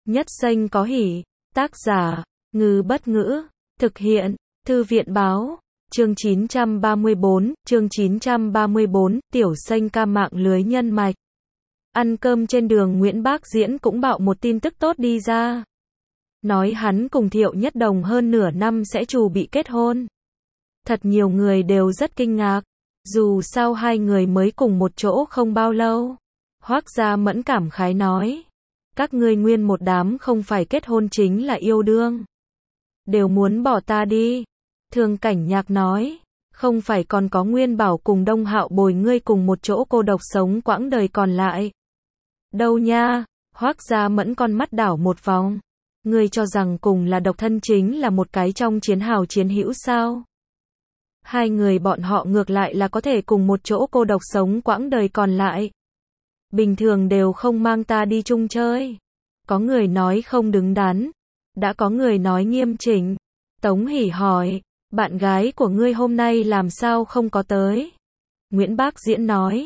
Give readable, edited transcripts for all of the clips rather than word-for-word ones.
Nhất Xanh có hỉ. Tác giả, Ngư Bất Ngữ. Thực hiện, Thư viện Báo. Chương 934, Tiểu Xanh ca mạng lưới nhân mạch. Ăn cơm trên đường Nguyễn Bác Diễn cũng bạo một tin tức tốt đi ra. Nói hắn cùng Thiệu Nhất Đồng hơn nửa năm sẽ chuẩn bị kết hôn. Thật nhiều người đều rất kinh ngạc. Dù sao hai người mới cùng một chỗ không bao lâu. Hoác Gia Mẫn cảm khái nói. Các ngươi nguyên một đám không phải kết hôn chính là yêu đương. Đều muốn bỏ ta đi. Thường Cảnh Nhạc nói. Không phải còn có Nguyên Bảo cùng Đông Hạo bồi ngươi cùng một chỗ cô độc sống quãng đời còn lại. Đâu nha, Hoác Gia Mẫn con mắt đảo một vòng. Ngươi cho rằng cùng là độc thân chính là một cái trong chiến hào chiến hữu sao? Hai người bọn họ ngược lại là có thể cùng một chỗ cô độc sống quãng đời còn lại. Bình thường đều không mang ta đi chung chơi. Có người nói không đứng đắn. Đã có người nói nghiêm chỉnh. Tống Hỷ hỏi, bạn gái của ngươi hôm nay làm sao không có tới? Nguyễn Bác Diễn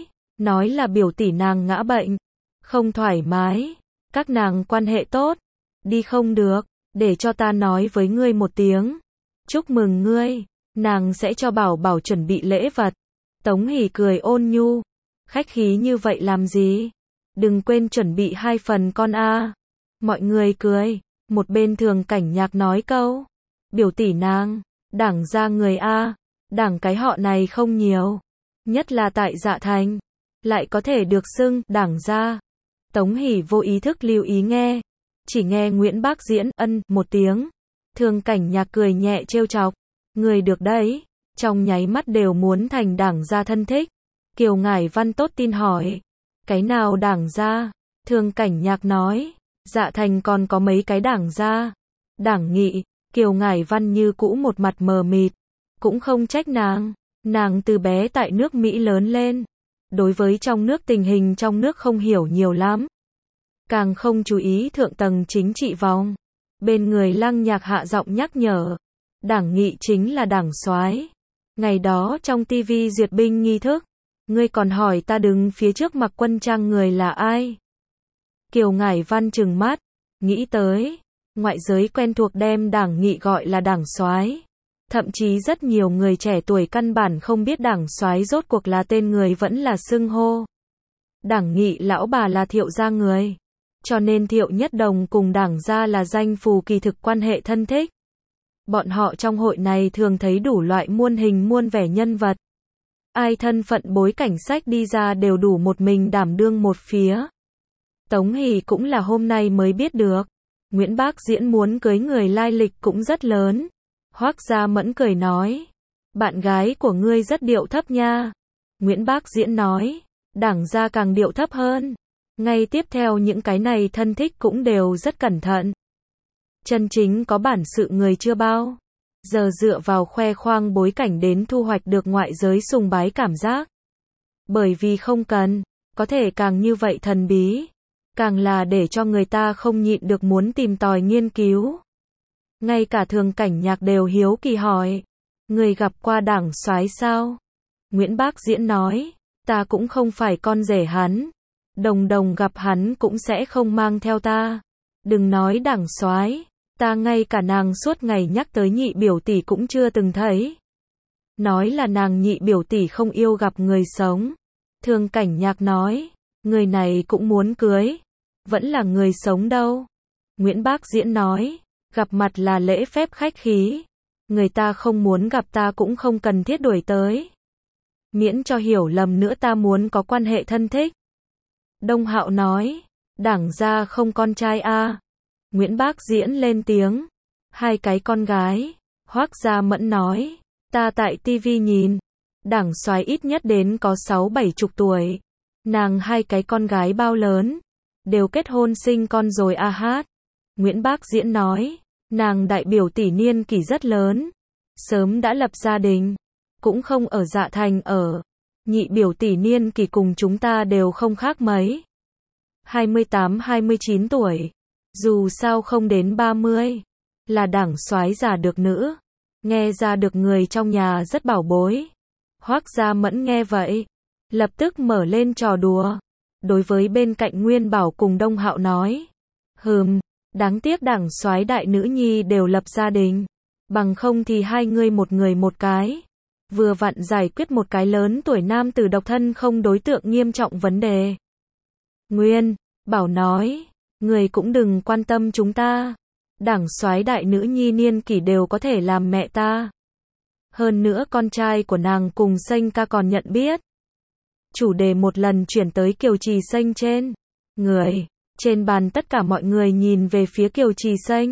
nói là biểu tỷ nàng ngã bệnh. Không thoải mái. Các nàng quan hệ tốt. Đi không được. Để cho ta nói với ngươi một tiếng. Chúc mừng ngươi. Nàng sẽ cho Bảo Bảo chuẩn bị lễ vật. Tống Hỷ cười ôn nhu. Khách khí như vậy làm gì? Đừng quên chuẩn bị 2 phần con a. Mọi người cười. Một bên Thường Cảnh Nhạc nói câu. Biểu tỷ nàng, đảng ra người a. Đảng cái họ này không nhiều. Nhất là tại Dạ Thành. Lại có thể được xưng đảng ra. Tống Hỷ vô ý thức lưu ý nghe. Chỉ nghe Nguyễn Bác Diễn ân một tiếng. Thường Cảnh Nhạc cười nhẹ trêu chọc. Người được đấy. Trong nháy mắt đều muốn thành đảng gia thân thích. Kiều Ngải Văn tốt tin hỏi. Cái nào đảng gia? Thường Cảnh Nhạc nói. Dạ Thành còn có mấy cái đảng gia. Đảng Nghị. Kiều Ngải Văn như cũ một mặt mờ mịt. Cũng không trách nàng. Nàng từ bé tại nước Mỹ lớn lên. Đối với trong nước tình hình trong nước không hiểu nhiều lắm. Càng không chú ý thượng tầng chính trị vòng. Bên người Lăng Nhạc hạ giọng nhắc nhở. Đảng Nghị chính là đảng soái. Ngày đó trong TV duyệt binh nghi thức. Ngươi còn hỏi ta đứng phía trước mặc quân trang người là ai? Kiều Ngải Văn trừng mắt. Nghĩ tới. Ngoại giới quen thuộc đem đảng Nghị gọi là đảng soái. Thậm chí rất nhiều người trẻ tuổi căn bản không biết đảng soái rốt cuộc là tên người vẫn là xưng hô. Đảng Nghị lão bà là Thiệu gia người. Cho nên Thiệu Nhất Đồng cùng đảng gia là danh phù kỳ thực quan hệ thân thích. Bọn họ trong hội này thường thấy đủ loại muôn hình muôn vẻ nhân vật. Ai thân phận bối cảnh sách đi ra đều đủ một mình đảm đương một phía. Tống Hỷ cũng là hôm nay mới biết được. Nguyễn Bác Diễn muốn cưới người lai lịch cũng rất lớn. Hoác Gia Mẫn cười nói. Bạn gái của ngươi rất điệu thấp nha. Nguyễn Bác Diễn nói. Đảng gia càng điệu thấp hơn. Ngay tiếp theo những cái này thân thích cũng đều rất cẩn thận. Chân chính có bản sự người chưa bao giờ dựa vào khoe khoang bối cảnh đến thu hoạch được ngoại giới sùng bái cảm giác. Bởi vì không cần, có thể càng như vậy thần bí, càng là để cho người ta không nhịn được muốn tìm tòi nghiên cứu. Ngay cả Thường Cảnh Nhạc đều hiếu kỳ hỏi, người gặp qua đảng soái sao? Nguyễn Bác Diễn nói, ta cũng không phải con rể hắn, Đồng Đồng gặp hắn cũng sẽ không mang theo ta. Đừng nói đảng soái, ta ngay cả nàng suốt ngày nhắc tới nhị biểu tỷ cũng chưa từng thấy. Nói là nàng nhị biểu tỷ không yêu gặp người sống. Thường Cảnh Nhạc nói, người này cũng muốn cưới. Vẫn là người sống đâu. Nguyễn Bác Diễn nói, gặp mặt là lễ phép khách khí. Người ta không muốn gặp ta cũng không cần thiết đuổi tới. Miễn cho hiểu lầm nữa ta muốn có quan hệ thân thích. Đông Hạo nói, đảng gia không con trai a. Nguyễn Bác Diễn lên tiếng. 2 cái con gái. Hoác Gia Mẫn nói. Ta tại TV nhìn. Đảng soái ít nhất đến có 6-7 chục tuổi. Nàng 2 cái con gái bao lớn. Đều kết hôn sinh con rồi a hát. Nguyễn Bác Diễn nói. Nàng đại biểu tỷ niên kỷ rất lớn. Sớm đã lập gia đình. Cũng không ở Dạ Thành ở. Nhị biểu tỷ niên kỷ cùng chúng ta đều không khác mấy. 28-29 tuổi. Dù sao không đến 30. Là đảng soái già được nữ. Nghe ra được người trong nhà rất bảo bối. Hoác Gia Mẫn nghe vậy. Lập tức mở lên trò đùa. Đối với bên cạnh Nguyên Bảo cùng Đông Hạo nói. Đáng tiếc đảng soái đại nữ nhi đều lập gia đình. Bằng không thì hai người một cái. Vừa vặn giải quyết một cái lớn tuổi nam tử độc thân không đối tượng nghiêm trọng vấn đề. Nguyên Bảo nói, người cũng đừng quan tâm chúng ta. Đảng soái đại nữ nhi niên kỷ đều có thể làm mẹ ta. Hơn nữa con trai của nàng cùng Sênh ca còn nhận biết. Chủ đề một lần chuyển tới Kiều Trì Sênh trên người. Trên bàn tất cả mọi người nhìn về phía Kiều Trì Sênh.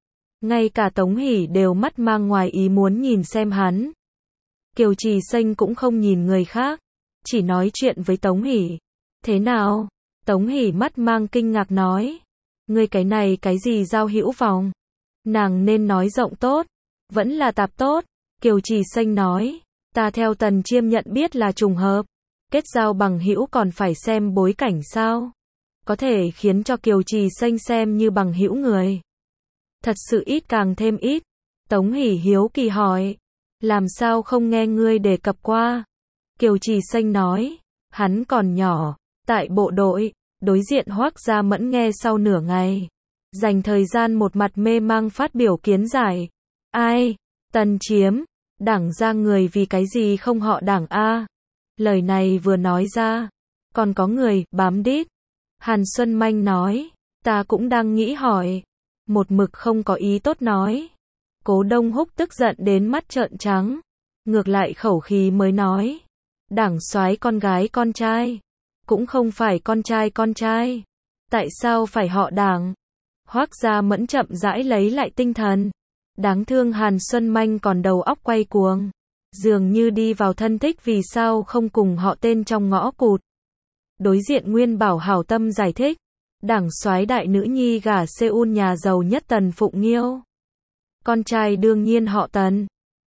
Ngay cả Tống Hỷ đều mắt mang ngoài ý muốn nhìn xem hắn. Kiều Trì Sênh cũng không nhìn người khác, chỉ nói chuyện với Tống Hỷ. Thế nào? Tống Hỷ mắt mang kinh ngạc nói. Ngươi cái này cái gì giao hữu vòng? Nàng nên nói rộng tốt, vẫn là tạp tốt. Kiều Trì Sênh nói, ta theo Tần Chiêm nhận biết là trùng hợp. Kết giao bằng hữu còn phải xem bối cảnh sao? Có thể khiến cho Kiều Trì Sênh xem như bằng hữu người. Thật sự ít càng thêm ít. Tống Hỷ hiếu kỳ hỏi, làm sao không nghe ngươi đề cập qua? Kiều Trì Sênh nói, hắn còn nhỏ, tại bộ đội. Đối diện Hoắc Gia Mẫn nghe sau nửa ngày, dành thời gian một mặt mê mang phát biểu kiến giải. Ai? Tần Chiếm, Đảng ra người vì cái gì không họ Đảng a? Lời này vừa nói ra, còn có người bám đít. Hàn Xuân Manh nói, ta cũng đang nghĩ hỏi, một mực không có ý tốt nói. Cố Đông Húc tức giận đến mắt trợn trắng, ngược lại khẩu khí mới nói, Đảng soái con gái con trai, cũng không phải con trai. Tại sao phải họ Đảng? Hoắc Gia Mẫn chậm rãi lấy lại tinh thần. Đáng thương Hàn Xuân Manh còn đầu óc quay cuồng, dường như đi vào thân thích vì sao không cùng họ tên trong ngõ cụt. Đối diện Nguyên Bảo hảo tâm giải thích, Đảng soái đại nữ nhi gả Seoul nhà giàu nhất Tần Phụng Nghiêu. Con trai đương nhiên họ Tần.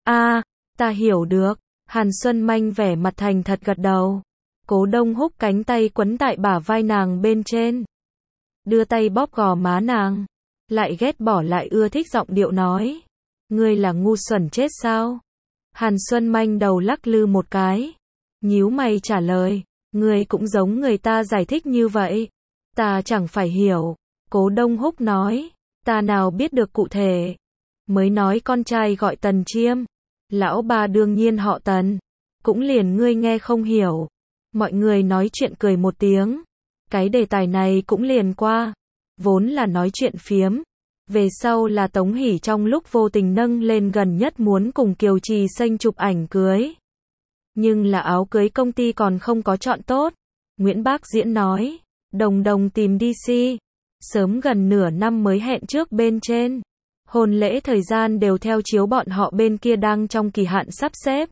Ta hiểu được. Hàn Xuân Manh vẻ mặt thành thật gật đầu. Cố Đông Húc cánh tay quấn tại bả vai nàng bên trên, đưa tay bóp gò má nàng, lại ghét bỏ lại ưa thích giọng điệu nói, ngươi là ngu xuẩn chết sao? Hàn Xuân Manh đầu lắc lư một cái, nhíu mày trả lời, ngươi cũng giống người ta giải thích như vậy, ta chẳng phải hiểu. Cố Đông Húc nói, ta nào biết được cụ thể, mới nói con trai gọi Tần Chiêm, lão ba đương nhiên họ Tần, cũng liền ngươi nghe không hiểu. Mọi người nói chuyện cười một tiếng, cái đề tài này cũng liền qua, vốn là nói chuyện phiếm, về sau là Tống Hỷ trong lúc vô tình nâng lên gần nhất muốn cùng Kiều Trì Sênh chụp ảnh cưới. Nhưng là áo cưới công ty còn không có chọn tốt. Nguyễn Bác Diễn nói, Đồng Đồng tìm DC, sớm gần nửa năm mới hẹn trước bên trên. Hôn lễ thời gian đều theo chiếu bọn họ bên kia đang trong kỳ hạn sắp xếp.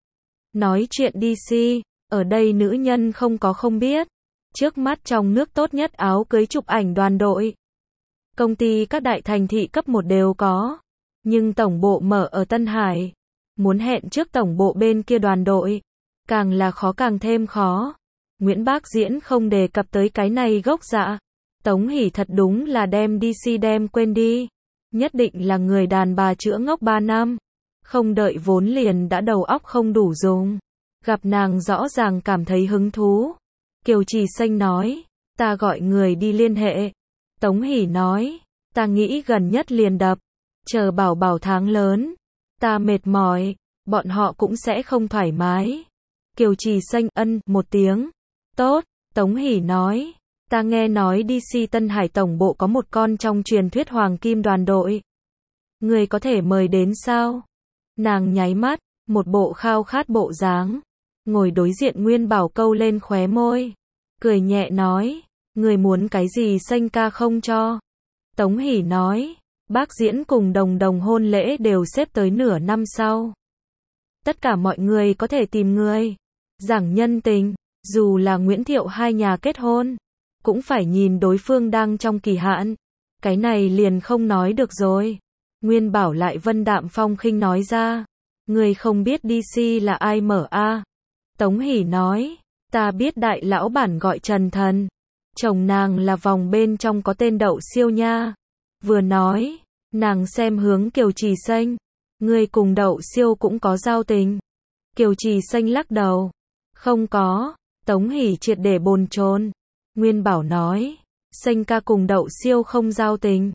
Nói chuyện DC, ở đây nữ nhân không có không biết. Trước mắt trong nước tốt nhất áo cưới chụp ảnh đoàn đội. Công ty các đại thành thị cấp 1 đều có. Nhưng tổng bộ mở ở Tân Hải. Muốn hẹn trước tổng bộ bên kia đoàn đội. Càng là khó càng thêm khó. Nguyễn Bác Diễn không đề cập tới cái này gốc dạ. Tống Hỷ thật đúng là đem DC đem quên đi. Nhất định là người đàn bà chữa ngốc 3 năm. Không đợi vốn liền đã đầu óc không đủ dùng. Gặp nàng rõ ràng cảm thấy hứng thú. Kiều Trì Sênh nói, ta gọi người đi liên hệ. Tống Hỷ nói, ta nghĩ gần nhất liền đập. Chờ bảo bảo tháng lớn. Ta mệt mỏi, bọn họ cũng sẽ không thoải mái. Kiều Trì Sênh ân một tiếng. Tốt, Tống Hỷ nói, ta nghe nói DC Tân Hải tổng bộ có một con trong truyền thuyết hoàng kim đoàn đội. Người có thể mời đến sao? Nàng nháy mắt, một bộ khao khát bộ dáng. Ngồi đối diện Nguyên Bảo câu lên khóe môi, cười nhẹ nói, người muốn cái gì Sênh ca không cho. Tống Hỷ nói, Bác Diễn cùng Đồng Đồng hôn lễ đều xếp tới nửa năm sau. Tất cả mọi người có thể tìm người, giảng nhân tình, dù là Nguyễn Thiệu hai nhà kết hôn, cũng phải nhìn đối phương đang trong kỳ hạn. Cái này liền không nói được rồi. Nguyên Bảo lại vân đạm phong khinh nói ra, người không biết DC là ai mở a? Tống Hỷ nói, ta biết đại lão bản gọi Trần Thần. Chồng nàng là vòng bên trong có tên Đậu Siêu nha. Vừa nói, nàng xem hướng Kiều Trì Sênh, người cùng Đậu Siêu cũng có giao tình. Kiều Trì Sênh lắc đầu, không có. Tống Hỷ triệt để bồn chồn. Nguyên Bảo nói, Sênh ca cùng Đậu Siêu không giao tình.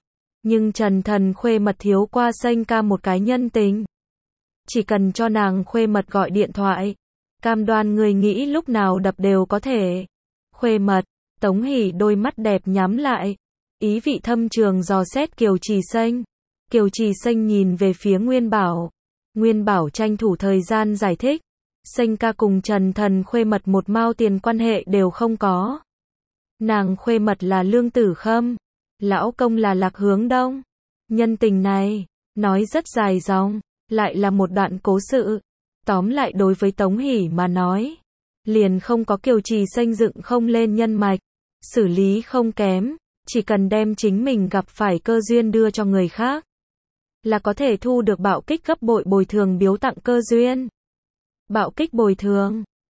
Nhưng Trần Thần Khuê Mật thiếu qua Xanh Ca một cái nhân tình. Chỉ cần cho nàng Khuê Mật gọi điện thoại, cam đoan người nghĩ lúc nào đập đều có thể. Khuê Mật, Tống Hỷ đôi mắt đẹp nhắm lại, ý vị thâm trường dò xét Kiều Trì Xanh. Kiều Trì Xanh nhìn về phía Nguyên Bảo. Nguyên Bảo tranh thủ thời gian giải thích. Xanh Ca cùng Trần Thần Khuê Mật một mao tiền quan hệ đều không có. Nàng Khuê Mật là Lương Tử Khâm, lão công là Lạc Hướng Đông. Nhân tình này, nói rất dài dòng, lại là một đoạn cố sự. Tóm lại đối với Tống Hỷ mà nói, liền không có Kiều Trì Xanh dựng không lên nhân mạch, xử lý không kém, chỉ cần đem chính mình gặp phải cơ duyên đưa cho người khác, là có thể thu được bạo kích gấp bội bồi thường biếu tặng cơ duyên. Bạo kích bồi thường,